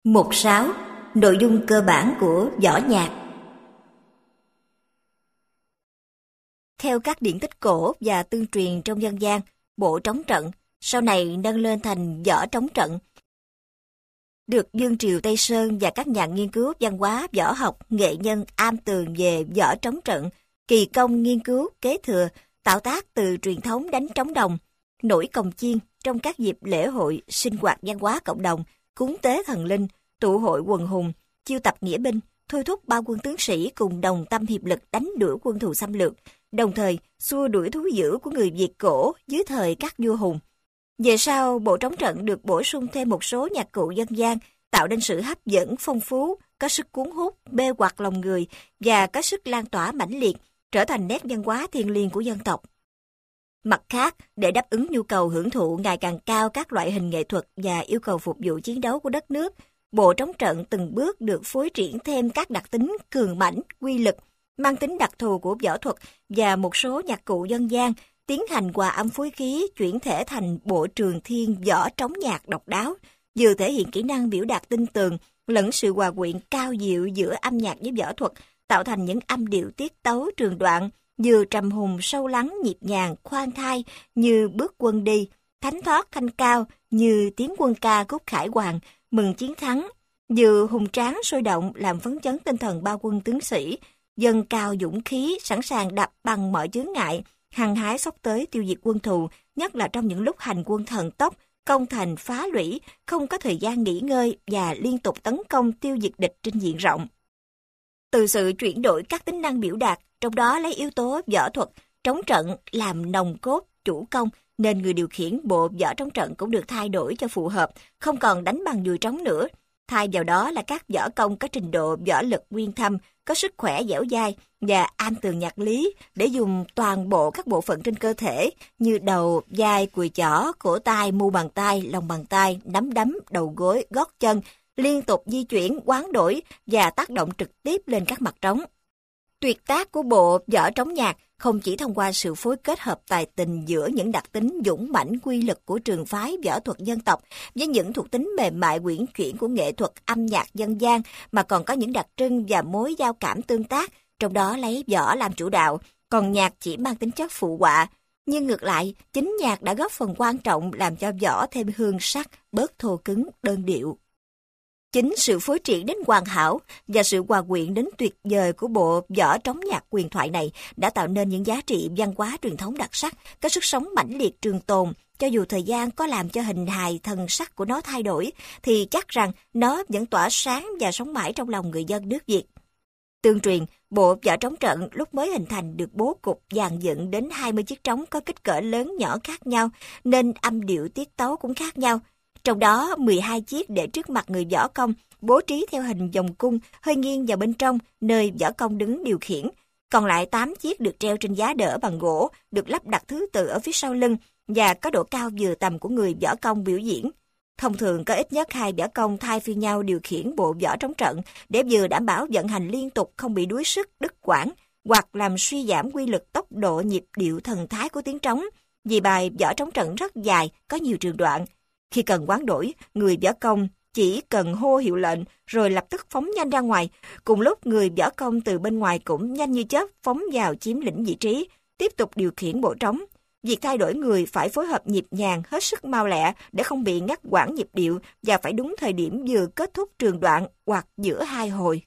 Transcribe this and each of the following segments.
Mục 6. Nội dung cơ bản của võ nhạc. Theo các điển tích cổ và tương truyền trong dân gian, bộ trống trận sau này nâng lên thành võ trống trận, được vương triều Tây Sơn và các nhà nghiên cứu văn hóa, võ học, nghệ nhân am tường về võ trống trận, kỳ công nghiên cứu, kế thừa, tạo tác từ truyền thống đánh trống đồng, nổi cồng chiên trong các dịp lễ hội, sinh hoạt văn hóa cộng đồng, cúng tế thần linh, tụ hội quần hùng, chiêu tập nghĩa binh, thôi thúc bao quân tướng sĩ cùng đồng tâm hiệp lực đánh đuổi quân thù xâm lược, đồng thời xua đuổi thú dữ của người Việt cổ dưới thời các vua hùng. Về sau, bộ trống trận được bổ sung thêm một số nhạc cụ dân gian, tạo nên sự hấp dẫn phong phú, có sức cuốn hút, mê hoặc lòng người và có sức lan tỏa mãnh liệt, trở thành nét văn hóa thiêng liêng của dân tộc. Mặt khác, để đáp ứng nhu cầu hưởng thụ ngày càng cao các loại hình nghệ thuật và yêu cầu phục vụ chiến đấu của đất nước, bộ trống trận từng bước được phối triển thêm các đặc tính cường mãnh, quy lực, mang tính đặc thù của võ thuật và một số nhạc cụ dân gian, tiến hành hòa âm phối khí chuyển thể thành bộ trường thiên võ trống nhạc độc đáo, vừa thể hiện kỹ năng biểu đạt tinh tường, lẫn sự hòa quyện cao diệu giữa âm nhạc với võ thuật, tạo thành những âm điệu tiết tấu trường đoạn, vừa trầm hùng sâu lắng nhịp nhàng khoan thai như bước quân đi, thánh thoát thanh cao như tiếng quân ca khúc khải hoàn mừng chiến thắng, vừa hùng tráng sôi động làm phấn chấn tinh thần bao quân tướng sĩ, dâng cao dũng khí sẵn sàng đạp bằng mọi chướng ngại, hăng hái xốc tới tiêu diệt quân thù, nhất là trong những lúc hành quân thần tốc, công thành phá lũy, không có thời gian nghỉ ngơi và liên tục tấn công tiêu diệt địch trên diện rộng. Từ sự chuyển đổi các tính năng biểu đạt, trong đó lấy yếu tố võ thuật, trống trận làm nòng cốt, chủ công, nên người điều khiển bộ võ trống trận cũng được thay đổi cho phù hợp, không còn đánh bằng dùi trống nữa. Thay vào đó là các võ công có trình độ võ lực uyên thâm, có sức khỏe dẻo dai và am tường nhạc lý để dùng toàn bộ các bộ phận trên cơ thể như đầu, vai, cùi chỏ, cổ tay, mu bàn tay, lòng bàn tay, nắm đấm, đầu gối, gót chân, liên tục di chuyển, hoán đổi và tác động trực tiếp lên các mặt trống. Tuyệt tác của bộ võ trống nhạc không chỉ thông qua sự phối kết hợp tài tình giữa những đặc tính dũng mãnh quy lực của trường phái võ thuật dân tộc với những thuộc tính mềm mại uyển chuyển của nghệ thuật âm nhạc dân gian, mà còn có những đặc trưng và mối giao cảm tương tác, trong đó lấy võ làm chủ đạo, còn nhạc chỉ mang tính chất phụ họa. Nhưng ngược lại, chính nhạc đã góp phần quan trọng làm cho võ thêm hương sắc, bớt thô cứng, đơn điệu. Chính sự phối triển đến hoàn hảo và sự hòa quyện đến tuyệt vời của bộ võ trống nhạc huyền thoại này đã tạo nên những giá trị văn hóa truyền thống đặc sắc, có sức sống mãnh liệt trường tồn. Cho dù thời gian có làm cho hình hài thần sắc của nó thay đổi, thì chắc rằng nó vẫn tỏa sáng và sống mãi trong lòng người dân nước Việt. Tương truyền, bộ võ trống trận lúc mới hình thành được bố cục dàn dựng đến 20 chiếc trống có kích cỡ lớn nhỏ khác nhau, nên âm điệu tiết tấu cũng khác nhau. Trong đó, 12 chiếc để trước mặt người võ công, bố trí theo hình vòng cung, hơi nghiêng vào bên trong, nơi võ công đứng điều khiển. Còn lại 8 chiếc được treo trên giá đỡ bằng gỗ, được lắp đặt thứ tự ở phía sau lưng, và có độ cao vừa tầm của người võ công biểu diễn. Thông thường có ít nhất 2 võ công thay phiên nhau điều khiển bộ võ trống trận, để vừa đảm bảo vận hành liên tục không bị đuối sức, đứt quãng, hoặc làm suy giảm quy lực tốc độ nhịp điệu thần thái của tiếng trống. Vì bài võ trống trận rất dài, có nhiều trường đoạn. Khi cần hoán đổi, người võ công chỉ cần hô hiệu lệnh rồi lập tức phóng nhanh ra ngoài. Cùng lúc người võ công từ bên ngoài cũng nhanh như chớp phóng vào chiếm lĩnh vị trí, tiếp tục điều khiển bộ trống. Việc thay đổi người phải phối hợp nhịp nhàng, hết sức mau lẹ để không bị ngắt quãng nhịp điệu và phải đúng thời điểm vừa kết thúc trường đoạn hoặc giữa hai hồi.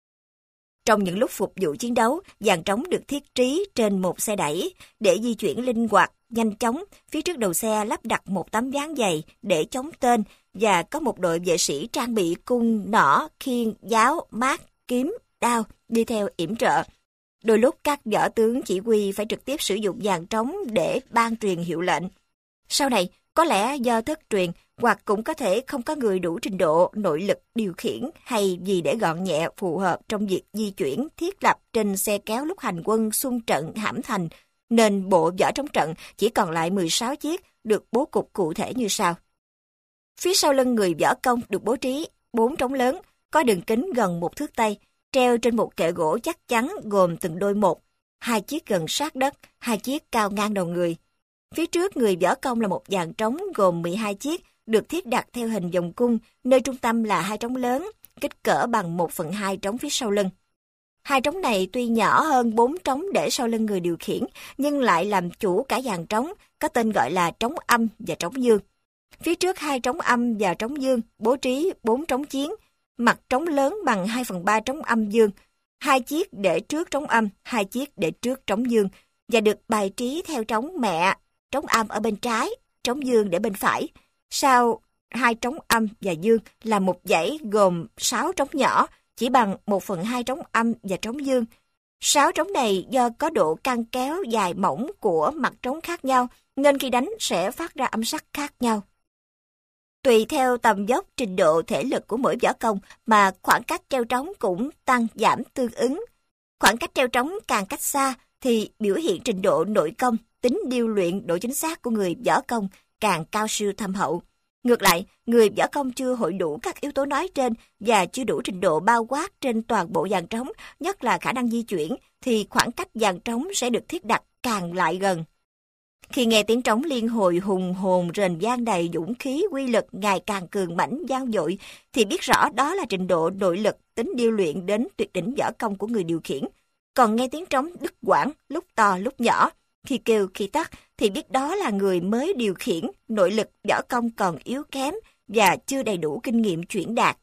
Trong những lúc phục vụ chiến đấu, dàn trống được thiết trí trên một xe đẩy để di chuyển linh hoạt, nhanh chóng. Phía trước đầu xe lắp đặt một tấm ván dày để chống tên và có một đội vệ sĩ trang bị cung, nỏ, khiên, giáo, mát, kiếm, đao đi theo yểm trợ. Đôi lúc các võ tướng chỉ huy phải trực tiếp sử dụng dàn trống để ban truyền hiệu lệnh. Sau này, có lẽ do thất truyền hoặc cũng có thể không có người đủ trình độ, nội lực điều khiển hay vì để gọn nhẹ phù hợp trong việc di chuyển thiết lập trên xe kéo lúc hành quân xung trận hãm thành, nên bộ võ trống trận chỉ còn lại 16 chiếc được bố cục cụ thể như sau. Phía sau lưng người võ công được bố trí 4 trống lớn, có đường kính gần 1 thước tây, treo trên một kệ gỗ chắc chắn gồm từng đôi một, 2 chiếc gần sát đất, 2 chiếc cao ngang đầu người. Phía trước người võ công là một dàn trống gồm 12 chiếc, được thiết đặt theo hình vòng cung, nơi trung tâm là hai trống lớn, kích cỡ bằng 1/2 trống phía sau lưng. Hai trống này tuy nhỏ hơn 4 trống để sau lưng người điều khiển, nhưng lại làm chủ cả dàn trống, có tên gọi là trống âm và trống dương. Phía trước hai trống âm và trống dương bố trí 4 trống chiến, mặt trống lớn bằng 2/3 trống âm dương, 2 chiếc để trước trống âm, 2 chiếc để trước trống dương, và được bài trí theo trống mẹ, trống âm ở bên trái, trống dương để bên phải. Sau hai trống âm và dương là một dãy gồm 6 trống nhỏ, chỉ bằng 1/2 trống âm và trống dương. 6 trống này do có độ căng kéo dài mỏng của mặt trống khác nhau, nên khi đánh sẽ phát ra âm sắc khác nhau. Tùy theo tầm dốc, trình độ thể lực của mỗi võ công mà khoảng cách treo trống cũng tăng giảm tương ứng. Khoảng cách treo trống càng cách xa thì biểu hiện trình độ nội công, tính điêu luyện, độ chính xác của người võ công càng cao siêu thâm hậu. Ngược lại, người võ công chưa hội đủ các yếu tố nói trên và chưa đủ trình độ bao quát trên toàn bộ dàn trống, nhất là khả năng di chuyển, thì khoảng cách dàn trống sẽ được thiết đặt càng lại gần. Khi nghe tiếng trống liên hồi hùng hồn rền vang đầy dũng khí uy lực ngày càng cường mãnh vang dội, thì biết rõ đó là trình độ nội lực, tính điêu luyện đến tuyệt đỉnh võ công của người điều khiển. Còn nghe tiếng trống đứt quãng, lúc to lúc nhỏ, khi kêu khi tắt, thì biết đó là người mới điều khiển, nội lực võ công còn yếu kém và chưa đầy đủ kinh nghiệm chuyển đạt.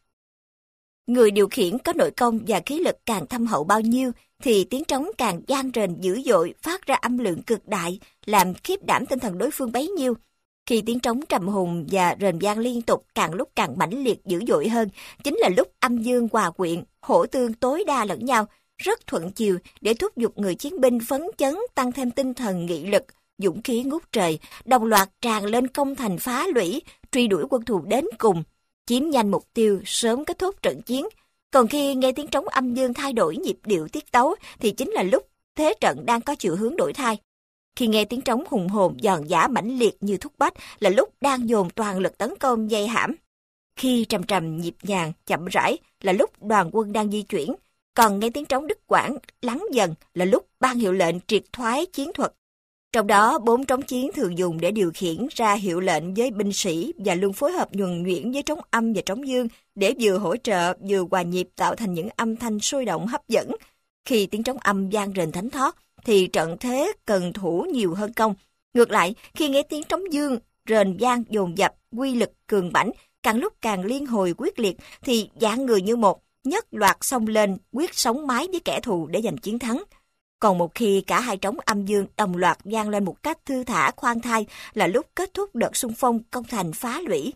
Người điều khiển có nội công và khí lực càng thâm hậu bao nhiêu, thì tiếng trống càng vang rền dữ dội, phát ra âm lượng cực đại, làm khiếp đảm tinh thần đối phương bấy nhiêu. Khi tiếng trống trầm hùng và rền vang liên tục càng lúc càng mãnh liệt dữ dội hơn, chính là lúc âm dương hòa quyện, hỗ tương tối đa lẫn nhau, rất thuận chiều để thúc giục người chiến binh phấn chấn, tăng thêm tinh thần nghị lực, dũng khí ngút trời, đồng loạt tràn lên công thành phá lũy, truy đuổi quân thù đến cùng, chiếm nhanh mục tiêu, sớm kết thúc trận chiến. Còn khi nghe tiếng trống âm dương thay đổi nhịp điệu tiết tấu thì chính là lúc thế trận đang có chiều hướng đổi thay. Khi nghe tiếng trống hùng hồn giòn giã mãnh liệt như thúc bách là lúc đang dồn toàn lực tấn công dây hãm. Khi trầm trầm nhịp nhàng chậm rãi là lúc đoàn quân đang di chuyển. Còn nghe tiếng trống đứt quãng lắng dần là lúc ban hiệu lệnh triệt thoái chiến thuật. Trong đó 4 trống chiến thường dùng để điều khiển ra hiệu lệnh với binh sĩ và luôn phối hợp nhuần nhuyễn với trống âm và trống dương để vừa hỗ trợ vừa hòa nhịp tạo thành những âm thanh sôi động hấp dẫn. Khi tiếng trống âm vang rền thánh thót thì trận thế cần thủ nhiều hơn công. Ngược lại, khi nghe tiếng trống dương rền vang dồn dập, quy lực cường mãnh, càng lúc càng liên hồi quyết liệt thì dạng người như một, nhất loạt xông lên quyết sống mái với kẻ thù để giành chiến thắng. Còn một khi cả hai trống âm dương đồng loạt vang lên một cách thư thả khoan thai là lúc kết thúc đợt xung phong công thành phá lũy.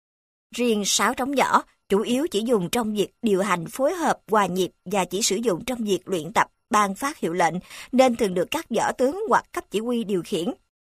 Riêng 6 trống nhỏ chủ yếu chỉ dùng trong việc điều hành phối hợp hòa nhịp và chỉ sử dụng trong việc luyện tập ban phát hiệu lệnh, nên thường được các võ tướng hoặc cấp chỉ huy điều khiển.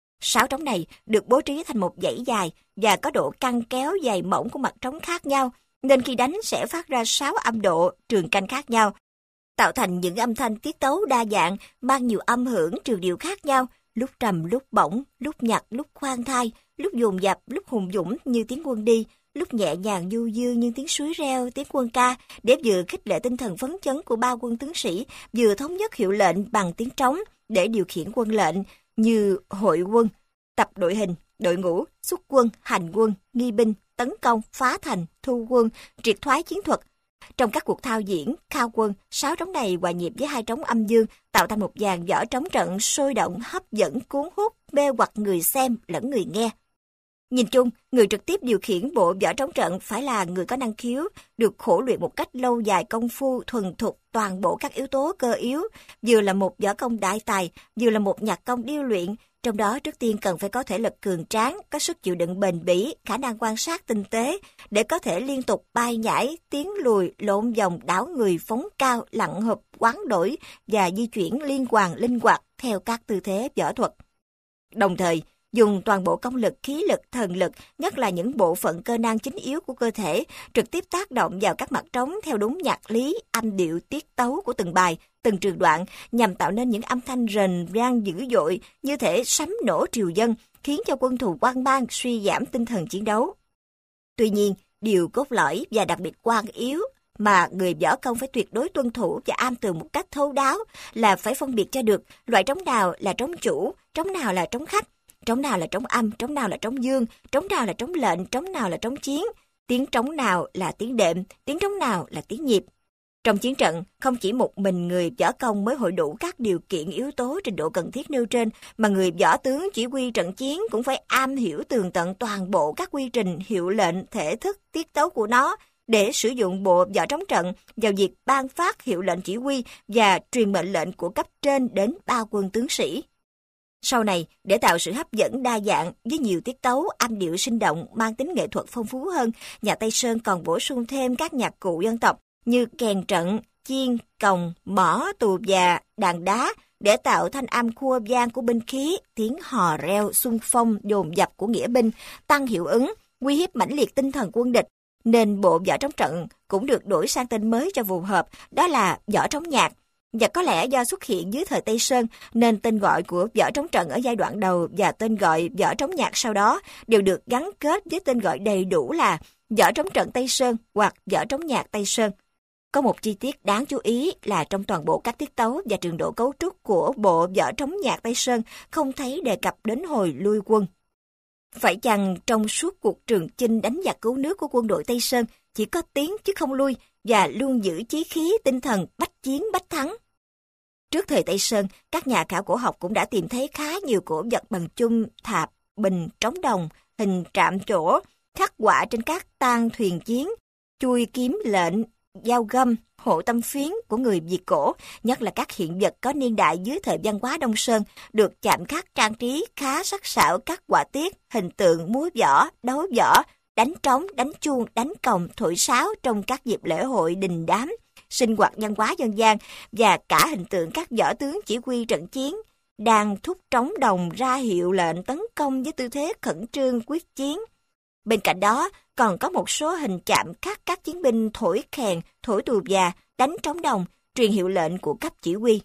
6 trống này được bố trí thành một dãy dài và có độ căng kéo dày mỏng của mặt trống khác nhau, nên khi đánh sẽ phát ra 6 âm độ trường canh khác nhau, tạo thành những âm thanh tiết tấu đa dạng, mang nhiều âm hưởng trường điệu khác nhau, lúc trầm lúc bổng, lúc nhặt lúc khoan thai, lúc dồn dập lúc hùng dũng như tiếng quân đi, lúc nhẹ nhàng du dương như tiếng suối reo, tiếng quân ca, để vừa khích lệ tinh thần phấn chấn của bao quân tướng sĩ, vừa thống nhất hiệu lệnh bằng tiếng trống để điều khiển quân lệnh như hội quân, tập đội hình, đội ngũ, xuất quân, hành quân, nghi binh, tấn công, phá thành, thu quân, triệt thoái chiến thuật. Trong các cuộc thao diễn, khao quân, 6 trống này hòa nhịp với 2 trống âm dương tạo thành một dàn võ trống trận sôi động, hấp dẫn, cuốn hút, mê hoặc người xem lẫn người nghe. Nhìn chung, người trực tiếp điều khiển bộ võ trống trận phải là người có năng khiếu, được khổ luyện một cách lâu dài công phu, thuần thục toàn bộ các yếu tố cơ yếu, vừa là một võ công đại tài, vừa là một nhạc công điêu luyện. Trong đó trước tiên cần phải có thể lực cường tráng, có sức chịu đựng bền bỉ, khả năng quan sát tinh tế, để có thể liên tục bay nhảy, tiến lùi, lộn vòng, đảo người, phóng cao, lặn hợp, hoán đổi và di chuyển liên hoàn, linh hoạt theo các tư thế võ thuật. Đồng thời, dùng toàn bộ công lực, khí lực, thần lực, nhất là những bộ phận cơ năng chính yếu của cơ thể, trực tiếp tác động vào các mặt trống theo đúng nhạc lý, âm điệu, tiết tấu của từng bài, từng trường đoạn, nhằm tạo nên những âm thanh rền vang dữ dội như thể sấm nổ triều dân, khiến cho quân thù hoang mang, suy giảm tinh thần chiến đấu. Tuy nhiên, điều cốt lõi và đặc biệt quan yếu mà người võ công phải tuyệt đối tuân thủ và am tường một cách thấu đáo là phải phân biệt cho được loại trống nào là trống chủ, trống nào là trống khách. trống nào là trống âm, trống nào là trống dương, trống nào là trống lệnh, trống nào là trống chiến, tiếng trống nào là tiếng đệm, tiếng trống nào là tiếng nhịp. Trong chiến trận, không chỉ một mình người võ công mới hội đủ các điều kiện yếu tố trình độ cần thiết nêu trên, mà người võ tướng chỉ huy trận chiến cũng phải am hiểu tường tận toàn bộ các quy trình, hiệu lệnh, thể thức, tiết tấu của nó, để sử dụng bộ võ trống trận vào việc ban phát hiệu lệnh chỉ huy và truyền mệnh lệnh của cấp trên đến ba quân tướng sĩ. Sau này, để tạo sự hấp dẫn đa dạng với nhiều tiết tấu, âm điệu sinh động, mang tính nghệ thuật phong phú hơn, nhà Tây Sơn còn bổ sung thêm các nhạc cụ dân tộc như kèn trận, chiên, còng, mõ, tù và đàn đá để tạo thanh âm khua vang của binh khí, tiếng hò reo, xung phong, dồn dập của nghĩa binh, tăng hiệu ứng, uy hiếp mãnh liệt tinh thần quân địch. Nên bộ võ trống trận cũng được đổi sang tên mới cho phù hợp, đó là võ trống nhạc. Và có lẽ do xuất hiện dưới thời Tây Sơn, nên tên gọi của võ trống trận ở giai đoạn đầu và tên gọi võ trống nhạc sau đó đều được gắn kết với tên gọi đầy đủ là võ trống trận Tây Sơn hoặc võ trống nhạc Tây Sơn. Có một chi tiết đáng chú ý là trong toàn bộ các tiết tấu và trường độ cấu trúc của bộ võ trống nhạc Tây Sơn không thấy đề cập đến hồi lui quân. Phải chăng trong suốt cuộc trường chinh đánh giặc cứu nước của quân đội Tây Sơn chỉ có tiến chứ không lui và luôn giữ chí khí tinh thần bách chiến bách thắng? Trước thời Tây Sơn, các nhà khảo cổ học cũng đã tìm thấy khá nhiều cổ vật bằng chung, thạp, bình, trống đồng, hình trạm trổ, khắc họa trên các tang thuyền chiến, chui kiếm lệnh, dao găm, hộ tâm phiến của người Việt cổ, nhất là các hiện vật có niên đại dưới thời văn hóa Đông Sơn, được chạm khắc trang trí khá sắc sảo các họa tiết, hình tượng múa võ, đấu võ, đánh trống, đánh chuông, đánh còng, thổi sáo trong các dịp lễ hội đình đám, sinh hoạt văn hóa dân gian và cả hình tượng các võ tướng chỉ huy trận chiến, đang thúc trống đồng ra hiệu lệnh tấn công với tư thế khẩn trương quyết chiến. Bên cạnh đó, còn có một số hình chạm khắc các chiến binh thổi kèn, thổi tù và, đánh trống đồng, truyền hiệu lệnh của cấp chỉ huy.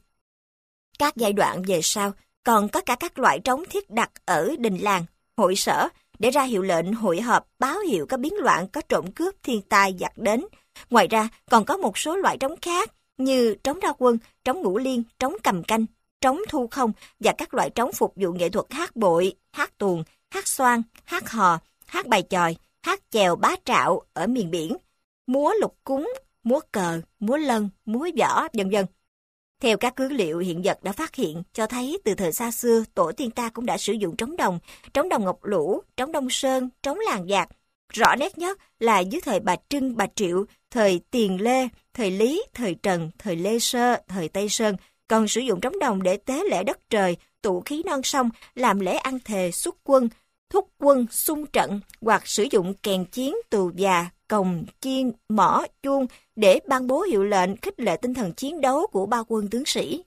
Các giai đoạn về sau, còn có cả các loại trống thiết đặt ở đình làng, hội sở, để ra hiệu lệnh hội họp báo hiệu có biến loạn, có trộm cướp, thiên tai giặc đến. Ngoài ra, còn có một số loại trống khác như trống ra quân, trống ngũ liên, trống cầm canh, trống thu không và các loại trống phục vụ nghệ thuật hát bội, hát tuồng, hát xoan, hát hò, hát bài chòi, hát chèo bá trạo ở miền biển, múa lục cúng, múa cờ, múa lân, múa võ, vân vân. Theo các cứ liệu hiện vật đã phát hiện, cho thấy từ thời xa xưa, tổ tiên ta cũng đã sử dụng trống đồng ngọc lũ, trống Đông Sơn, trống làng dạc. Rõ nét nhất là dưới thời bà Trưng, bà Triệu, thời Tiền Lê, thời Lý, thời Trần, thời Lê Sơ, thời Tây Sơn, còn sử dụng trống đồng để tế lễ đất trời, tụ khí non sông, làm lễ ăn thề, xuất quân, thúc quân, xung trận, hoặc sử dụng kèn chiến, tù và, còng, chiên, mõ, chuông để ban bố hiệu lệnh khích lệ tinh thần chiến đấu của ba quân tướng sĩ.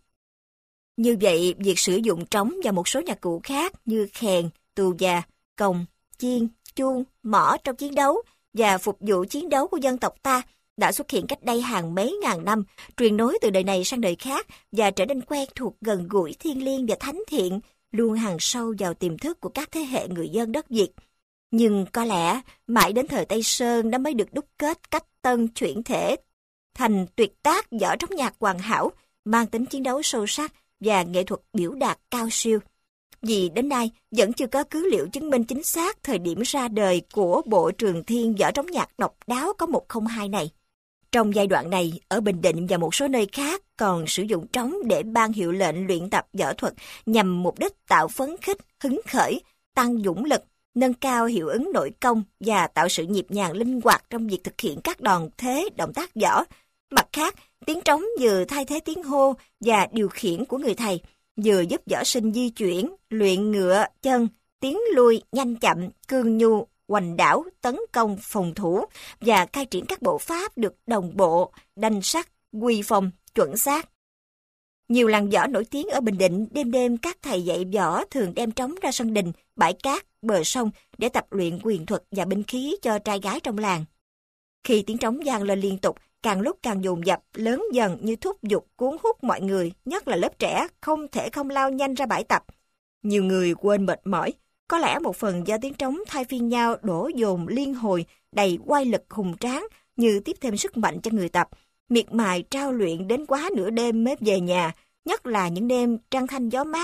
Như vậy, việc sử dụng trống và một số nhạc cụ khác như kèn, tù và, còng, chiên, chuông, mõ trong chiến đấu và phục vụ chiến đấu của dân tộc ta đã xuất hiện cách đây hàng mấy ngàn năm, truyền nối từ đời này sang đời khác và trở nên quen thuộc, gần gũi, thiêng liêng và thánh thiện, luôn hằn sâu vào tiềm thức của các thế hệ người dân đất Việt. Nhưng có lẽ mãi đến thời Tây Sơn nó mới được đúc kết cách tân chuyển thể thành tuyệt tác võ trống nhạc hoàn hảo, mang tính chiến đấu sâu sắc và nghệ thuật biểu đạt cao siêu. Vì đến nay vẫn chưa có cứ liệu chứng minh chính xác thời điểm ra đời của bộ Trường Thiên võ trống nhạc độc đáo có 102 này. Trong giai đoạn này, ở Bình Định và một số nơi khác còn sử dụng trống để ban hiệu lệnh luyện tập võ thuật nhằm mục đích tạo phấn khích, hứng khởi, tăng dũng lực, nâng cao hiệu ứng nội công và tạo sự nhịp nhàng linh hoạt trong việc thực hiện các đòn thế, động tác võ. Mặt khác, tiếng trống vừa thay thế tiếng hô và điều khiển của người thầy, vừa giúp võ sinh di chuyển, luyện ngựa, chân, tiến lui, nhanh chậm, cương nhu, hoành đảo, tấn công, phòng thủ và khai triển các bộ pháp được đồng bộ, đanh sắc, quy phong, chuẩn xác. Nhiều làng võ nổi tiếng ở Bình Định, đêm đêm các thầy dạy võ thường đem trống ra sân đình, bãi cát, bờ sông để tập luyện quyền thuật và binh khí cho trai gái trong làng. Khi tiếng trống vang lên liên tục, càng lúc càng dồn dập, lớn dần như thúc giục cuốn hút mọi người, nhất là lớp trẻ, không thể không lao nhanh ra bãi tập. Nhiều người quên mệt mỏi, có lẽ một phần do tiếng trống thay phiên nhau đổ dồn liên hồi, đầy oai lực hùng tráng như tiếp thêm sức mạnh cho người tập, miệt mài trao luyện đến quá nửa đêm mới về nhà, nhất là những đêm trăng thanh gió mát,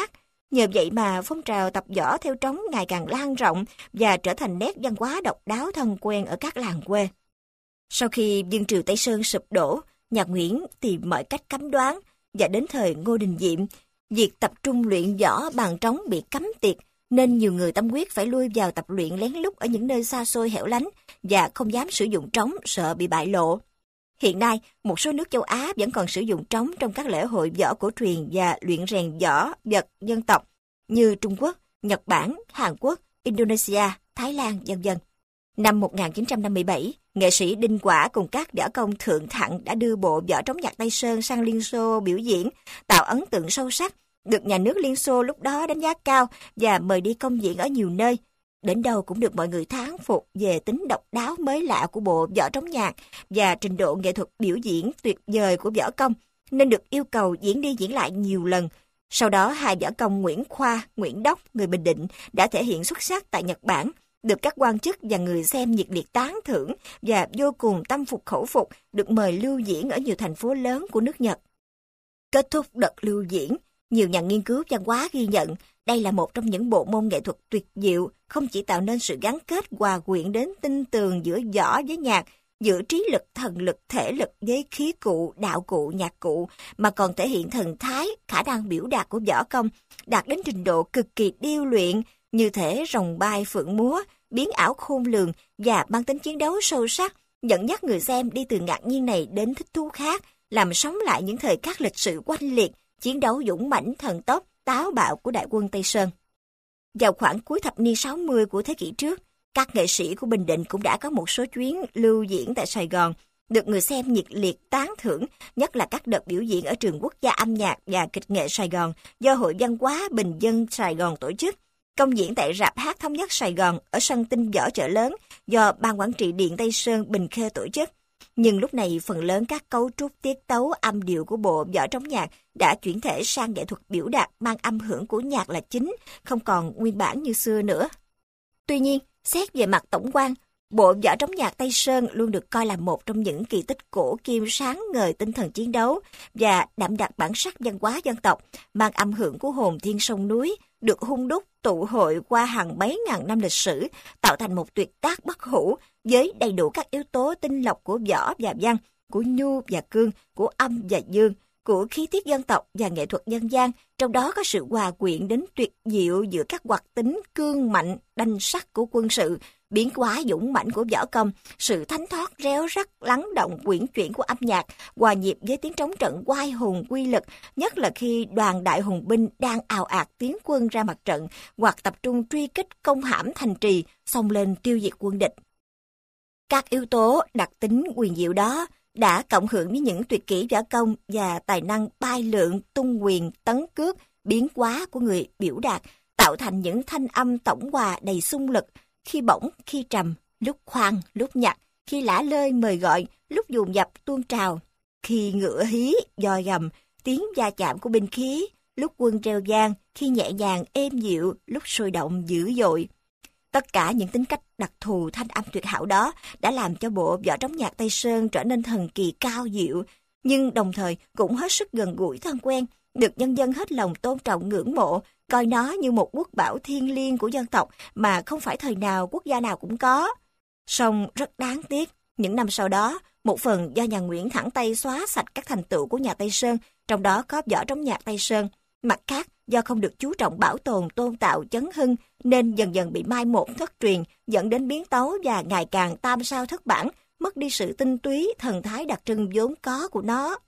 Nhờ vậy mà phong trào tập võ theo trống ngày càng lan rộng và trở thành nét văn hóa độc đáo thân quen ở các làng quê. Sau khi Vương triều Tây Sơn sụp đổ, nhà Nguyễn tìm mọi cách cấm đoán, và đến thời Ngô Đình Diệm, việc tập trung luyện võ bằng trống bị cấm tiệt, nên nhiều người tâm huyết phải lui vào tập luyện lén lút ở những nơi xa xôi hẻo lánh và không dám sử dụng trống sợ bị bại lộ. Hiện nay, một số nước châu Á vẫn còn sử dụng trống trong các lễ hội võ cổ truyền và luyện rèn võ vật dân tộc như Trung Quốc, Nhật Bản, Hàn Quốc, Indonesia, Thái Lan, v.v. Năm 1957, nghệ sĩ Đinh Quả cùng các võ công thượng thặng đã đưa bộ võ trống nhạc Tây Sơn sang Liên Xô biểu diễn, tạo ấn tượng sâu sắc, được nhà nước Liên Xô lúc đó đánh giá cao và mời đi công diễn ở nhiều nơi. Đến đâu cũng được mọi người thán phục về tính độc đáo mới lạ của bộ võ trống nhạc và trình độ nghệ thuật biểu diễn tuyệt vời của võ công, nên được yêu cầu diễn đi diễn lại nhiều lần. Sau đó, hai võ công Nguyễn Khoa, Nguyễn Đốc, người Bình Định đã thể hiện xuất sắc tại Nhật Bản, được các quan chức và người xem nhiệt liệt tán thưởng và vô cùng tâm phục khẩu phục, được mời lưu diễn ở nhiều thành phố lớn của nước Nhật. Kết thúc đợt lưu diễn, nhiều nhà nghiên cứu văn hóa ghi nhận đây là một trong những bộ môn nghệ thuật tuyệt diệu, không chỉ tạo nên sự gắn kết hòa quyện đến tinh tường giữa võ với nhạc, giữa trí lực, thần lực, thể lực với khí cụ, đạo cụ, nhạc cụ, mà còn thể hiện thần thái, khả năng biểu đạt của võ công, đạt đến trình độ cực kỳ điêu luyện, như thể rồng bay phượng múa, biến ảo khôn lường và mang tính chiến đấu sâu sắc, dẫn dắt người xem đi từ ngạc nhiên này đến thích thú khác, làm sống lại những thời khắc lịch sử oanh liệt, chiến đấu dũng mãnh, thần tốc, táo bạo của đại quân Tây Sơn. Vào khoảng cuối thập niên 60 của thế kỷ trước, các nghệ sĩ của Bình Định cũng đã có một số chuyến lưu diễn tại Sài Gòn, được người xem nhiệt liệt tán thưởng, nhất là các đợt biểu diễn ở Trường Quốc gia âm nhạc và kịch nghệ Sài Gòn do Hội Văn hóa Bình dân Sài Gòn tổ chức, công diễn tại Rạp hát Thống nhất Sài Gòn ở sân Tinh Võ Chợ Lớn do Ban Quản trị Điện Tây Sơn Bình Khê tổ chức. Nhưng lúc này phần lớn các cấu trúc tiết tấu âm điệu của bộ võ trống nhạc đã chuyển thể sang nghệ thuật biểu đạt mang âm hưởng của nhạc là chính, không còn nguyên bản như xưa nữa. Tuy nhiên, xét về mặt tổng quan, bộ võ trống nhạc Tây Sơn luôn được coi là một trong những kỳ tích cổ kim sáng ngời tinh thần chiến đấu và đậm đặc bản sắc văn hóa dân tộc, mang âm hưởng của hồn thiên sông núi, được hun đúc tụ hội qua hàng mấy ngàn năm lịch sử, tạo thành một tuyệt tác bất hủ với đầy đủ các yếu tố tinh lọc của võ và văn, của nhu và cương, của âm và dương, của khí tiết dân tộc và nghệ thuật dân gian, trong đó có sự hòa quyện đến tuyệt diệu giữa các hoạt tính cương mạnh, đanh sắc của quân sự, biến hóa dũng mãnh của võ công, sự thánh thoát réo rắt lắng động quyển chuyển của âm nhạc, hòa nhịp với tiếng trống trận oai hùng quy lực, nhất là khi đoàn đại hùng binh đang ào ạt tiến quân ra mặt trận hoặc tập trung truy kích công hãm thành trì, xông lên tiêu diệt quân địch. Các yếu tố đặc tính quyền diệu đó đã cộng hưởng với những tuyệt kỹ võ công và tài năng bay lượn, tung quyền, tấn cước, biến hóa của người biểu đạt, tạo thành những thanh âm tổng hòa đầy xung lực, khi bổng, khi trầm, lúc khoan, lúc nhặt, khi lả lơi mời gọi, lúc dồn dập tuôn trào, khi ngựa hí, dòi gầm, tiếng va chạm của binh khí, lúc quân reo vang, khi nhẹ nhàng êm dịu, lúc sôi động dữ dội. Tất cả những tính cách đặc thù thanh âm tuyệt hảo đó đã làm cho bộ võ trống nhạc Tây Sơn trở nên thần kỳ cao diệu, nhưng đồng thời cũng hết sức gần gũi thân quen, được nhân dân hết lòng tôn trọng ngưỡng mộ, coi nó như một quốc bảo thiêng liêng của dân tộc mà không phải thời nào quốc gia nào cũng có. Song rất đáng tiếc, những năm sau đó, một phần do nhà Nguyễn thẳng tay xóa sạch các thành tựu của nhà Tây Sơn, trong đó có võ trống nhạc Tây Sơn. Mặt khác, do không được chú trọng bảo tồn, tôn tạo, chấn hưng, nên dần dần bị mai một thất truyền, dẫn đến biến tấu và ngày càng tam sao thất bản, mất đi sự tinh túy, thần thái đặc trưng vốn có của nó.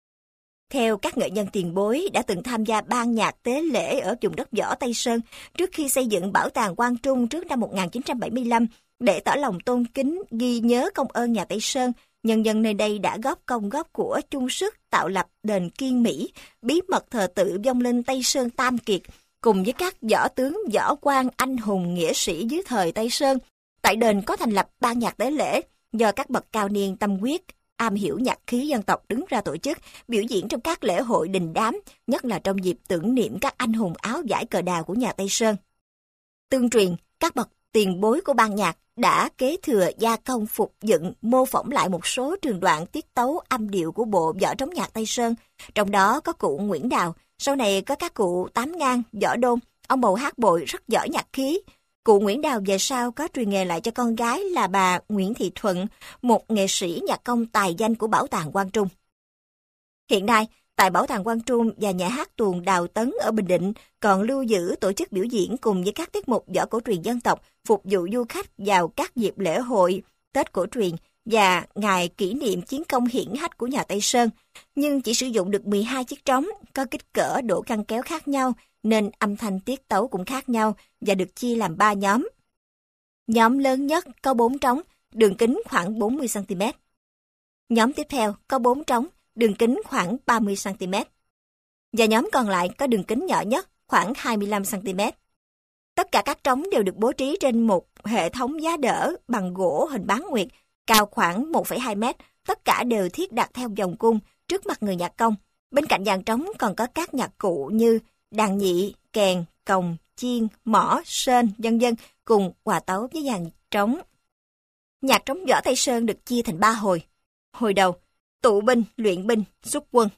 Theo các nghệ nhân tiền bối đã từng tham gia ban nhạc tế lễ ở vùng đất võ Tây Sơn trước khi xây dựng bảo tàng Quang Trung trước năm 1975, để tỏ lòng tôn kính, ghi nhớ công ơn nhà Tây Sơn, nhân dân nơi đây đã góp công góp của chung sức tạo lập đền Kiên Mỹ, bí mật thờ tự vong linh Tây Sơn Tam Kiệt, cùng với các võ tướng, võ quan, anh hùng, nghĩa sĩ dưới thời Tây Sơn. Tại đền có thành lập ban nhạc tế lễ do các bậc cao niên tâm huyết, am hiểu nhạc khí dân tộc đứng ra tổ chức, biểu diễn trong các lễ hội đình đám, nhất là trong dịp tưởng niệm các anh hùng áo vải cờ đào của nhà Tây Sơn. Tương truyền, các bậc tiền bối của ban nhạc đã kế thừa gia công phục dựng, mô phỏng lại một số trường đoạn tiết tấu âm điệu của bộ võ trống nhạc Tây Sơn, trong đó có cụ Nguyễn Đào, Sau này có các cụ Tám Ngang, Võ Đôn, ông bầu hát bội rất giỏi nhạc khí. Cụ Nguyễn Đào về sau có truyền nghề lại cho con gái là bà Nguyễn Thị Thuận, một nghệ sĩ nhạc công tài danh của Bảo tàng Quang Trung. Hiện nay, tại Bảo tàng Quang Trung và nhà hát tuồng Đào Tấn ở Bình Định còn lưu giữ tổ chức biểu diễn cùng với các tiết mục võ cổ truyền dân tộc phục vụ du khách vào các dịp lễ hội, Tết cổ truyền và ngày kỷ niệm chiến công hiển hách của nhà Tây Sơn, nhưng chỉ sử dụng được 12 chiếc trống, có kích cỡ độ căng kéo khác nhau, nên âm thanh tiết tấu cũng khác nhau và được chia làm 3 nhóm. Nhóm lớn nhất có 4 trống, đường kính khoảng 40 cm. Nhóm tiếp theo có 4 trống, đường kính khoảng 30 cm. Và nhóm còn lại có đường kính nhỏ nhất, khoảng 25 cm. Tất cả các trống đều được bố trí trên một hệ thống giá đỡ bằng gỗ hình bán nguyệt, cao khoảng 1,2 mét, tất cả đều thiết đặt theo vòng cung trước mặt người nhạc công. Bên cạnh dàn trống còn có các nhạc cụ như đàn nhị, kèn, cồng, chiên, mõ, sên, vân vân cùng hòa tấu với dàn trống. Nhạc trống võ Tây Sơn được chia thành 3 hồi. Hồi đầu, tụ binh, luyện binh, xuất quân.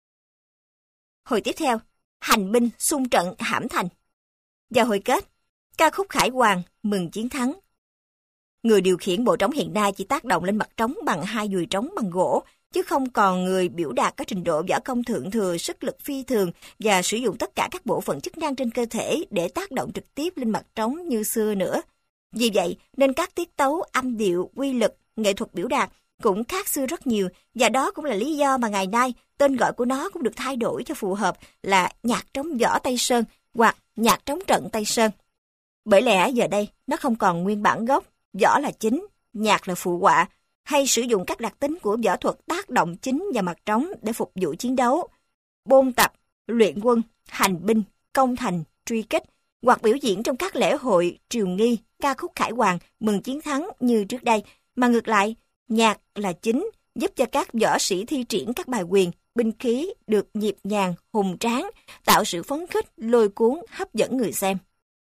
Hồi tiếp theo, hành binh, xung trận, hãm thành. Và hồi kết, ca khúc khải hoàn, mừng chiến thắng. Người điều khiển bộ trống hiện nay chỉ tác động lên mặt trống bằng 2 dùi trống bằng gỗ, chứ không còn người biểu đạt có trình độ võ công thượng thừa, sức lực phi thường và sử dụng tất cả các bộ phận chức năng trên cơ thể để tác động trực tiếp lên mặt trống như xưa nữa. Vì vậy, nên các tiết tấu, âm điệu, quy lực, nghệ thuật biểu đạt cũng khác xưa rất nhiều, và đó cũng là lý do mà ngày nay tên gọi của nó cũng được thay đổi cho phù hợp là nhạc trống võ Tây Sơn hoặc nhạc trống trận Tây Sơn. Bởi lẽ giờ đây nó không còn nguyên bản gốc, võ là chính, nhạc là phụ họa, hay sử dụng các đặc tính của võ thuật tác động chính vào mặt trống để phục vụ chiến đấu, bôn tập, luyện quân, hành binh, công thành, truy kích, hoặc biểu diễn trong các lễ hội, triều nghi, ca khúc khải hoàn, mừng chiến thắng như trước đây, mà ngược lại, nhạc là chính, giúp cho các võ sĩ thi triển các bài quyền, binh khí được nhịp nhàng, hùng tráng, tạo sự phấn khích, lôi cuốn, hấp dẫn người xem.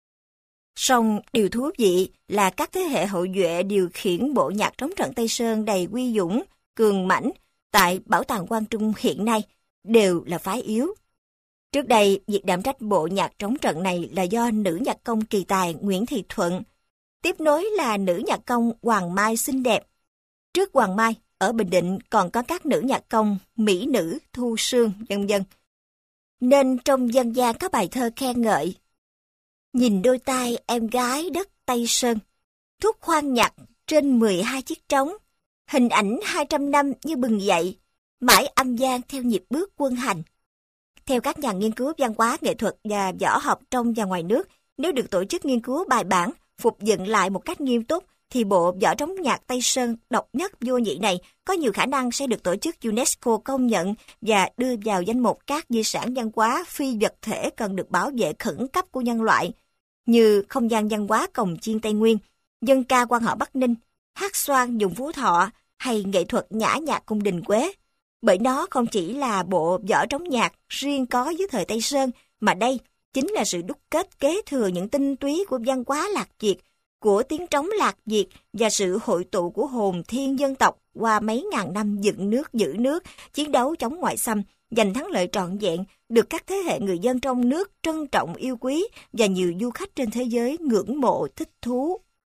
Song điều thú vị là các thế hệ hậu duệ điều khiển bộ nhạc trống trận Tây Sơn đầy uy dũng, cường mãnh tại Bảo tàng Quang Trung hiện nay đều là phái yếu. Trước đây, việc đảm trách bộ nhạc trống trận này là do nữ nhạc công kỳ tài Nguyễn Thị Thuận. Tiếp nối là nữ nhạc công Hoàng Mai xinh đẹp. Trước Hoàng Mai, ở Bình Định còn có các nữ nhạc công mỹ nữ Thu Sương, vân vân. Nên trong dân gian có bài thơ khen ngợi: nhìn đôi tai em gái đất Tây Sơn, thúc khoan nhạc trên 12 chiếc trống, hình ảnh 200 năm như bừng dậy, mãi âm vang theo nhịp bước quân hành. Theo các nhà nghiên cứu văn hóa, nghệ thuật và võ học trong và ngoài nước, nếu được tổ chức nghiên cứu bài bản, phục dựng lại một cách nghiêm túc, thì bộ võ trống nhạc Tây Sơn độc nhất vô nhị này có nhiều khả năng sẽ được tổ chức UNESCO công nhận và đưa vào danh mục các di sản văn hóa phi vật thể cần được bảo vệ khẩn cấp của nhân loại, như không gian văn hóa Cồng Chiên Tây Nguyên, dân ca quan họ Bắc Ninh, hát xoan vùng Phú Thọ hay nghệ thuật nhã nhạc cung Đình Quế. Bởi nó không chỉ là bộ võ trống nhạc riêng có dưới thời Tây Sơn, mà đây chính là sự đúc kết kế thừa những tinh túy của văn hóa Lạc Việt, của tiếng trống Lạc Việt và sự hội tụ của hồn thiên dân tộc qua mấy ngàn năm dựng nước giữ nước, chiến đấu chống ngoại xâm, giành thắng lợi trọn vẹn, được các thế hệ người dân trong nước trân trọng yêu quý và nhiều du khách trên thế giới ngưỡng mộ thích thú.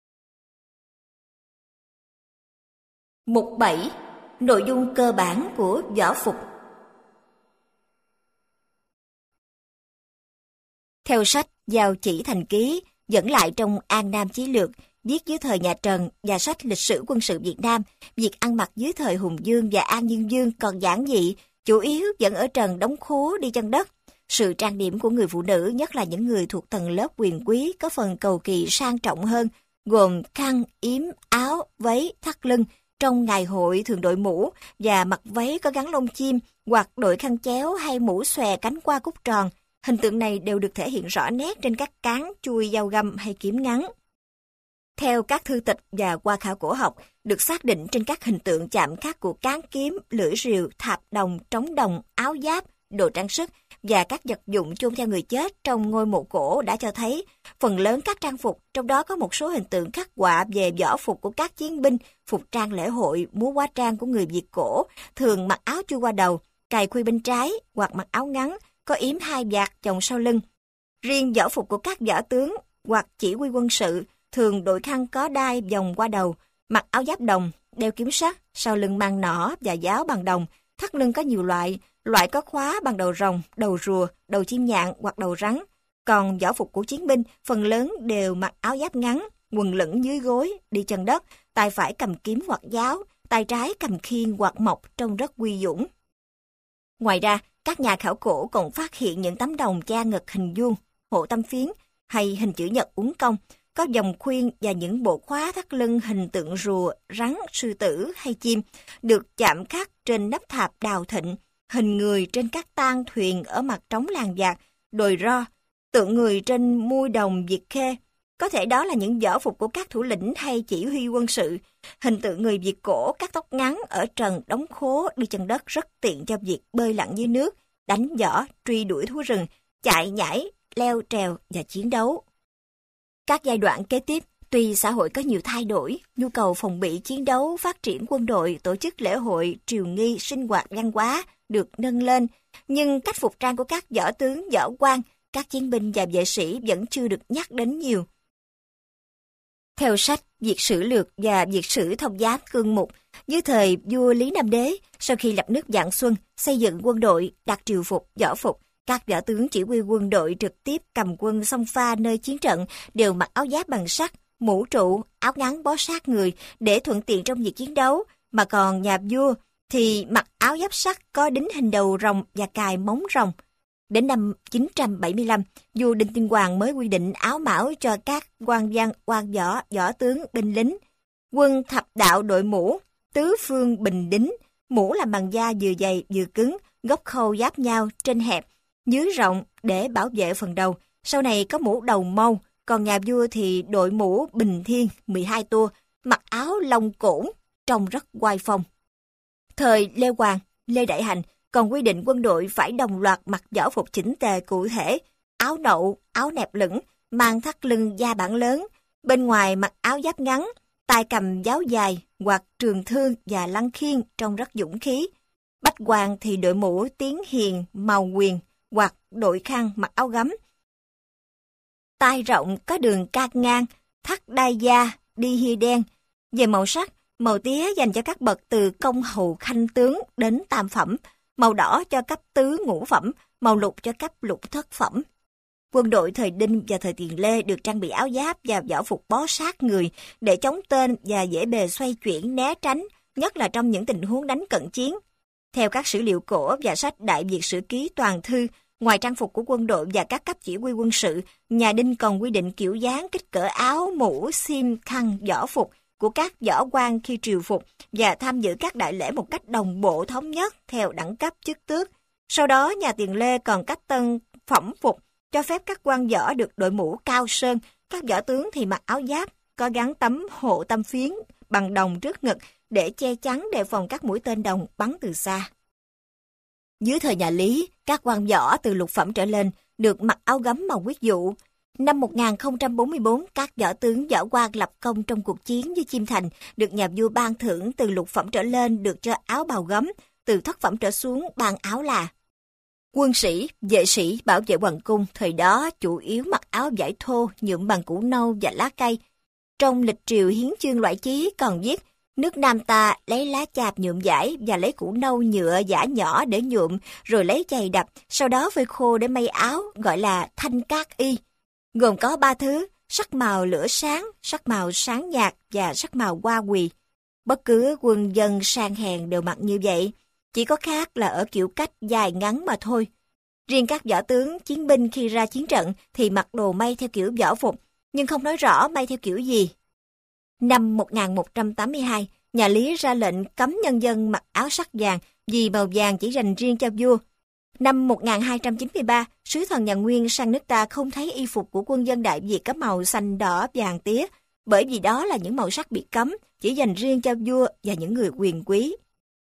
Mục 7. Nội dung cơ bản của võ phục. Theo sách Giao Chỉ Thành Ký, dẫn lại trong An Nam Chí Lược, viết dưới thời nhà Trần và sách Lịch sử quân sự Việt Nam, việc ăn mặc dưới thời Hùng Vương và An Dương Vương còn giản dị, chủ yếu vẫn ở trần đóng khố đi chân đất. Sự trang điểm của người phụ nữ, nhất là những người thuộc tầng lớp quyền quý, có phần cầu kỳ sang trọng hơn, gồm khăn, yếm, áo, váy, thắt lưng. Trong ngày hội thường đội mũ và mặc váy có gắn lông chim, hoặc đội khăn chéo hay mũ xòe cánh qua cúc tròn. Hình tượng này đều được thể hiện rõ nét trên các cán, chuôi, dao găm hay kiếm ngắn. Theo các thư tịch và qua khảo cổ học, được xác định trên các hình tượng chạm khắc của cán kiếm, lưỡi rìu, thạp đồng, trống đồng, áo giáp, đồ trang sức và các vật dụng chôn theo người chết trong ngôi mộ cổ đã cho thấy phần lớn các trang phục, trong đó có một số hình tượng khắc họa về võ phục của các chiến binh, phục trang lễ hội, múa hóa trang của người Việt cổ, thường mặc áo chui qua đầu, cài khuy bên trái hoặc mặc áo ngắn, có yếm hai vạt chồng sau lưng. Riêng võ phục của các võ tướng hoặc chỉ huy quân sự thường đội khăn có đai vòng qua đầu, mặc áo giáp đồng, đeo kiếm sắt, sau lưng mang nỏ và giáo bằng đồng. Thắt lưng có nhiều loại, loại có khóa bằng đầu rồng, đầu rùa, đầu chim nhạn hoặc đầu rắn. Còn võ phục của chiến binh phần lớn đều mặc áo giáp ngắn, quần lửng dưới gối, đi chân đất, tay phải cầm kiếm hoặc giáo, tay trái cầm khiên hoặc mộc, trông rất uy dũng. Ngoài ra, các nhà khảo cổ còn phát hiện những tấm đồng cha ngực hình vuông, hộ tâm phiến hay hình chữ nhật uốn cong, có vòng khuyên và những bộ khóa thắt lưng hình tượng rùa, rắn, sư tử hay chim, được chạm khắc trên nắp tháp Đào Thịnh, hình người trên các tang thuyền ở mặt trống làng Giạc, đồi Ro, tượng người trên mui đồng Việt Khê. Có thể đó là những võ phục của các thủ lĩnh hay chỉ huy quân sự. Hình tượng người Việt cổ, các tóc ngắn ở trần đóng khố đi chân đất rất tiện cho việc bơi lặn dưới nước, đánh giỏ, truy đuổi thú rừng, chạy nhảy, leo trèo và chiến đấu. Các giai đoạn kế tiếp, tuy xã hội có nhiều thay đổi, nhu cầu phòng bị chiến đấu, phát triển quân đội, tổ chức lễ hội, triều nghi, sinh hoạt văn hóa được nâng lên, nhưng cách phục trang của các võ tướng, võ quan, các chiến binh và vệ sĩ vẫn chưa được nhắc đến nhiều. Theo sách Việt Sử Lược và Việt Sử Thông Giám Cương Mục, dưới thời vua Lý Nam Đế, sau khi lập nước Vạn Xuân, xây dựng quân đội, đặt triều phục, võ phục, các võ tướng chỉ huy quân đội trực tiếp cầm quân xông pha nơi chiến trận đều mặc áo giáp bằng sắt, mũ trụ, áo ngắn bó sát người để thuận tiện trong việc chiến đấu, mà còn nhà vua thì mặc áo giáp sắt có đính hình đầu rồng và cài móng rồng. Đến năm 975, vua Đinh Tiên Hoàng mới quy định áo mão cho các quan văn, quan võ, võ tướng, binh lính. Quân thập đạo đội mũ, tứ phương bình đính, mũ làm bằng da vừa dày vừa cứng, gốc khâu giáp nhau, trên hẹp, dưới rộng để bảo vệ phần đầu. Sau này có mũ đầu mâu, còn nhà vua thì đội mũ bình thiên 12 tua, mặc áo lông cổn, trông rất oai phong. Thời Lê Hoàng, Lê Đại Hành còn quy định quân đội phải đồng loạt mặc võ phục chỉnh tề cụ thể, áo nậu, áo nẹp lửng, mang thắt lưng da bản lớn, bên ngoài mặc áo giáp ngắn, tay cầm giáo dài hoặc trường thương và lăng khiên trông rất dũng khí. Bách quan thì đội mũ tiến hiền màu quyền hoặc đội khăn mặc áo gấm. Tai rộng có đường cát ngang, thắt đai da, đi hia đen. Về màu sắc, màu tía dành cho các bậc từ công hầu khanh tướng đến tam phẩm, màu đỏ cho cấp tứ ngũ phẩm, màu lục cho cấp lục thất phẩm. Quân đội thời Đinh và thời Tiền Lê được trang bị áo giáp và võ phục bó sát người để chống tên và dễ bề xoay chuyển né tránh, nhất là trong những tình huống đánh cận chiến. Theo các sử liệu cổ và sách Đại Việt Sử Ký Toàn Thư, ngoài trang phục của quân đội và các cấp chỉ huy quân sự, nhà Đinh còn quy định kiểu dáng, kích cỡ áo, mũ, xiêm, khăn, võ phục của các võ quan khi triều phục và tham dự các đại lễ một cách đồng bộ thống nhất theo đẳng cấp chức tước. Sau đó, nhà Tiền Lê còn cách tân phẩm phục, cho phép các quan võ được đội mũ cao sơn, các võ tướng thì mặc áo giáp, có gắn tấm hộ tâm phiến bằng đồng trước ngực để che chắn đề phòng các mũi tên đồng bắn từ xa. Dưới thời nhà Lý, các quan võ từ lục phẩm trở lên được mặc áo gấm màu huyết dụ. Năm 1044, các võ tướng võ quan lập công trong cuộc chiến với Chiêm Thành được nhà vua ban thưởng từ lục phẩm trở lên được cho áo bào gấm, từ thất phẩm trở xuống ban áo là. Quân sĩ, vệ sĩ bảo vệ hoàng cung thời đó chủ yếu mặc áo vải thô nhuộm bằng củ nâu và lá cây. Trong lịch triều hiến chương loại chí còn viết, nước Nam ta lấy lá chạp nhuộm vải và lấy củ nâu nhựa giã nhỏ để nhuộm, rồi lấy chày đập, sau đó phơi khô để may áo, gọi là thanh cát y. Gồm có 3 thứ, sắc màu lửa sáng, sắc màu sáng nhạt và sắc màu hoa quỳ. Bất cứ quân dân sang hèn đều mặc như vậy, chỉ có khác là ở kiểu cách dài ngắn mà thôi. Riêng các võ tướng, chiến binh khi ra chiến trận thì mặc đồ may theo kiểu võ phục, nhưng không nói rõ may theo kiểu gì. Năm 1182, nhà Lý ra lệnh cấm nhân dân mặc áo sắc vàng vì màu vàng chỉ dành riêng cho vua. Năm 1293, sứ thần nhà Nguyên sang nước ta không thấy y phục của quân dân Đại Việt có màu xanh đỏ vàng tía, bởi vì đó là những màu sắc bị cấm, chỉ dành riêng cho vua và những người quyền quý.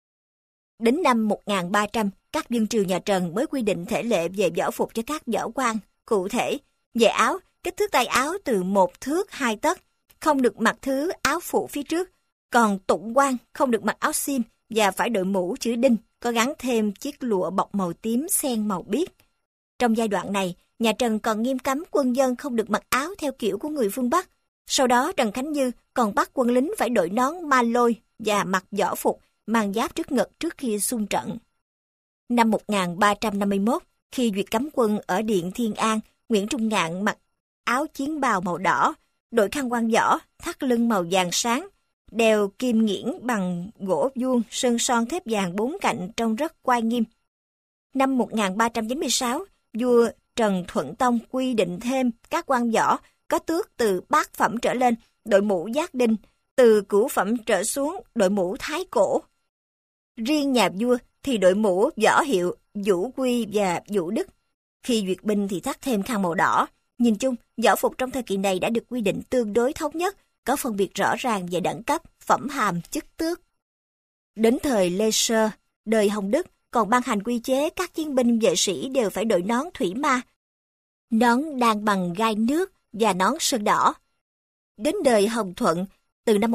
Đến năm 1300, các vương triều nhà Trần mới quy định thể lệ về võ phục cho các võ quan. Cụ thể, về áo, kích thước tay áo từ 1 thước 2 tấc, không được mặc thứ áo phụ phía trước, còn tụng quan không được mặc áo xiêm và phải đội mũ chữ đinh, có gắn thêm chiếc lụa bọc màu tím xen màu biếc. Trong giai đoạn này, nhà Trần còn nghiêm cấm quân dân không được mặc áo theo kiểu của người phương Bắc. Sau đó Trần Khánh Dư còn bắt quân lính phải đội nón ma lôi và mặc võ phục, mang giáp trước ngực trước khi xung trận. Năm 1351, khi duyệt cấm quân ở Điện Thiên An, Nguyễn Trung Ngạn mặc áo chiến bào màu đỏ, đội khăn quàng võ, thắt lưng màu vàng sáng, đeo kim nghiễn bằng gỗ vuông, sơn son thép vàng 4 cạnh trông rất oai nghiêm. Năm 1396, vua Trần Thuận Tông quy định thêm các quan võ có tước từ bát phẩm trở lên đội mũ giác đinh, từ cửu phẩm trở xuống đội mũ thái cổ. Riêng nhà vua thì đội mũ võ hiệu Vũ Quy và Vũ Đức. Khi duyệt binh thì thắt thêm khăn màu đỏ. Nhìn chung, võ phục trong thời kỳ này đã được quy định tương đối thống nhất, có phân biệt rõ ràng về đẳng cấp, phẩm hàm, chức tước. Đến thời Lê Sơ, đời Hồng Đức, còn ban hành quy chế các chiến binh vệ sĩ đều phải đội nón thủy ma, nón đan bằng gai nước và nón sơn đỏ. Đến đời Hồng Thuận, từ năm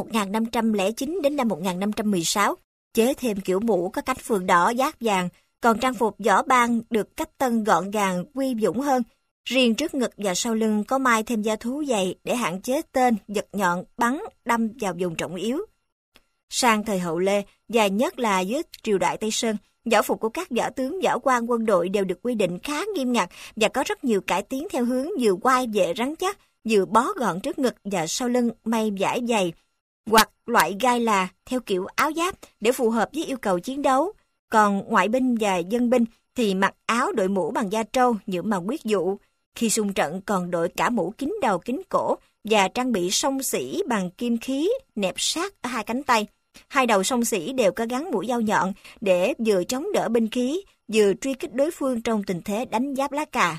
1509 đến năm 1516, chế thêm kiểu mũ có cánh phượng đỏ giác vàng, còn trang phục võ ban được cách tân gọn gàng, quy dũng hơn. Riêng trước ngực và sau lưng có mai thêm da thú dày để hạn chế tên, vật nhọn, bắn, đâm vào vùng trọng yếu. Sang thời Hậu Lê, và nhất là dưới triều đại Tây Sơn, võ phục của các võ tướng võ quan quân đội đều được quy định khá nghiêm ngặt và có rất nhiều cải tiến theo hướng vừa oai vệ rắn chắc, vừa bó gọn trước ngực và sau lưng may vải dày, hoặc loại gai là theo kiểu áo giáp để phù hợp với yêu cầu chiến đấu. Còn ngoại binh và dân binh thì mặc áo đội mũ bằng da trâu nhuộm màu huyết dụ. Khi xung trận còn đội cả mũ kín đầu kín cổ và trang bị song xỉ bằng kim khí nẹp sát ở hai cánh tay. Hai đầu song xỉ đều có gắn mũi dao nhọn để vừa chống đỡ binh khí, vừa truy kích đối phương trong tình thế đánh giáp lá cà.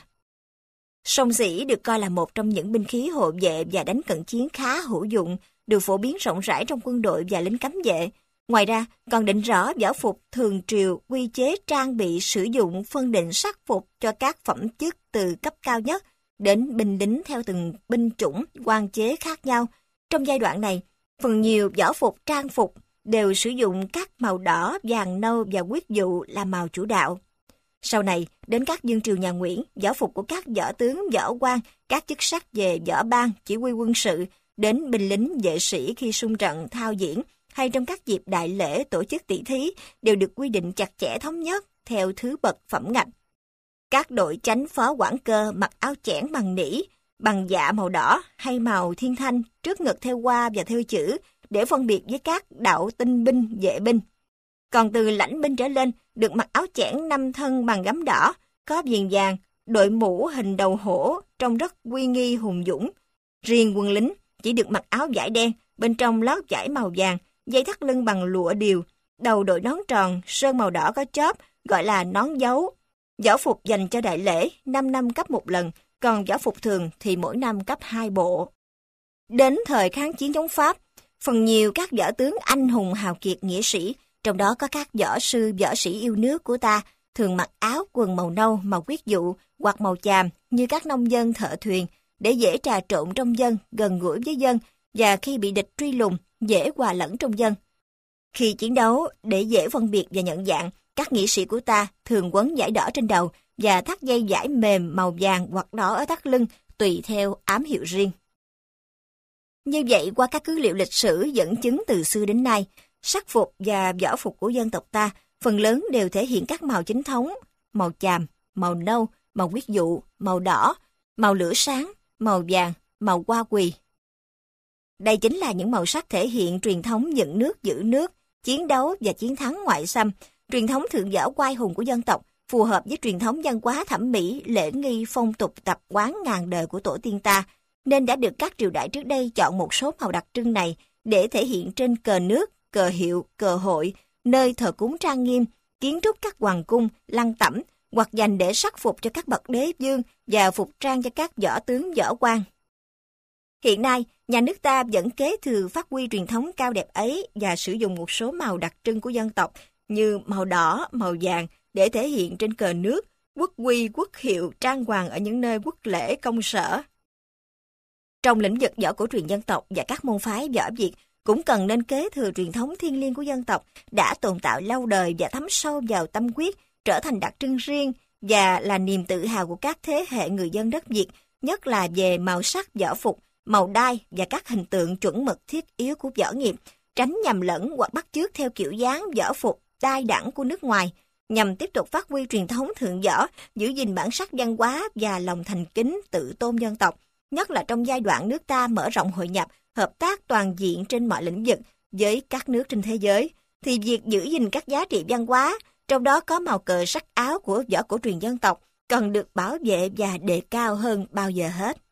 Song xỉ được coi là một trong những binh khí hộ vệ và đánh cận chiến khá hữu dụng, được phổ biến rộng rãi trong quân đội và lính cấm vệ. Ngoài ra, còn định rõ võ phục thường triều, quy chế trang bị sử dụng, phân định sắc phục cho các phẩm chức từ cấp cao nhất đến binh lính theo từng binh chủng, quan chế khác nhau. Trong giai đoạn này, phần nhiều võ phục trang phục đều sử dụng các màu đỏ, vàng, nâu và huyết dụ là màu chủ đạo. Sau này, đến các vương triều nhà Nguyễn, võ phục của các võ tướng, võ quan, các chức sắc về võ ban, chỉ huy quân sự, đến binh lính vệ sĩ khi xung trận thao diễn, hay trong các dịp đại lễ tổ chức tỷ thí đều được quy định chặt chẽ thống nhất theo thứ bậc phẩm ngạch. Các đội chánh phó quản cơ mặc áo chẽn bằng nỉ, bằng dạ màu đỏ hay màu thiên thanh, trước ngực thêu hoa và thêu chữ để phân biệt với các đạo tinh binh, vệ binh. Còn từ lãnh binh trở lên được mặc áo chẽn 5 thân bằng gấm đỏ, có viền vàng, đội mũ hình đầu hổ trông rất uy nghi hùng dũng. Riêng quân lính chỉ được mặc áo vải đen, bên trong lót vải màu vàng, dây thắt lưng bằng lụa điều, đầu đội nón tròn, sơn màu đỏ có chóp, gọi là nón dấu. Võ phục dành cho đại lễ, 5 năm cấp một lần, còn võ phục thường thì mỗi năm cấp 2 bộ. Đến thời kháng chiến chống Pháp, phần nhiều các võ tướng anh hùng hào kiệt nghĩa sĩ, trong đó có các võ sư, võ sĩ yêu nước của ta, thường mặc áo quần màu nâu, màu huyết dụ hoặc màu chàm như các nông dân thợ thuyền, để dễ trà trộn trong dân, gần gũi với dân, và khi bị địch truy lùng, dễ hòa lẫn trong dân. Khi chiến đấu, để dễ phân biệt và nhận dạng, các nghĩa sĩ của ta thường quấn vải đỏ trên đầu và thắt dây vải mềm màu vàng hoặc đỏ ở thắt lưng, tùy theo ám hiệu riêng. Như vậy, qua các cứ liệu lịch sử dẫn chứng từ xưa đến nay, sắc phục và võ phục của dân tộc ta phần lớn đều thể hiện các màu chính thống: màu chàm, màu nâu, màu huyết dụ, màu đỏ, màu lửa sáng, màu vàng, màu hoa quỳ. Đây chính là những màu sắc thể hiện truyền thống dựng nước giữ nước, chiến đấu và chiến thắng ngoại xâm, truyền thống thượng võ oai hùng của dân tộc, phù hợp với truyền thống văn hóa thẩm mỹ, lễ nghi, phong tục tập quán ngàn đời của tổ tiên ta, nên đã được các triều đại trước đây chọn một số màu đặc trưng này để thể hiện trên cờ nước, cờ hiệu, cờ hội, nơi thờ cúng trang nghiêm, kiến trúc các hoàng cung, lăng tẩm, hoặc dành để sắc phục cho các bậc đế vương và phục trang cho các võ tướng võ quan. Hiện nay, nhà nước ta vẫn kế thừa phát huy truyền thống cao đẹp ấy và sử dụng một số màu đặc trưng của dân tộc như màu đỏ, màu vàng để thể hiện trên cờ nước, quốc huy, quốc hiệu, trang hoàng ở những nơi quốc lễ, công sở. Trong lĩnh vực võ cổ truyền dân tộc và các môn phái võ Việt cũng cần nên kế thừa truyền thống thiêng liêng của dân tộc đã tồn tại lâu đời và thấm sâu vào tâm huyết, trở thành đặc trưng riêng và là niềm tự hào của các thế hệ người dân đất Việt, nhất là về màu sắc võ phục, màu đai và các hình tượng chuẩn mực thiết yếu của võ nghiệp, tránh nhầm lẫn hoặc bắt chước theo kiểu dáng võ phục đai đẳng của nước ngoài, nhằm tiếp tục phát huy truyền thống thượng võ, giữ gìn bản sắc văn hóa và lòng thành kính tự tôn dân tộc, nhất là trong giai đoạn nước ta mở rộng hội nhập, hợp tác toàn diện trên mọi lĩnh vực với các nước trên thế giới, thì việc giữ gìn các giá trị văn hóa, trong đó có màu cờ sắc áo của võ cổ truyền dân tộc, cần được bảo vệ và đề cao hơn bao giờ hết.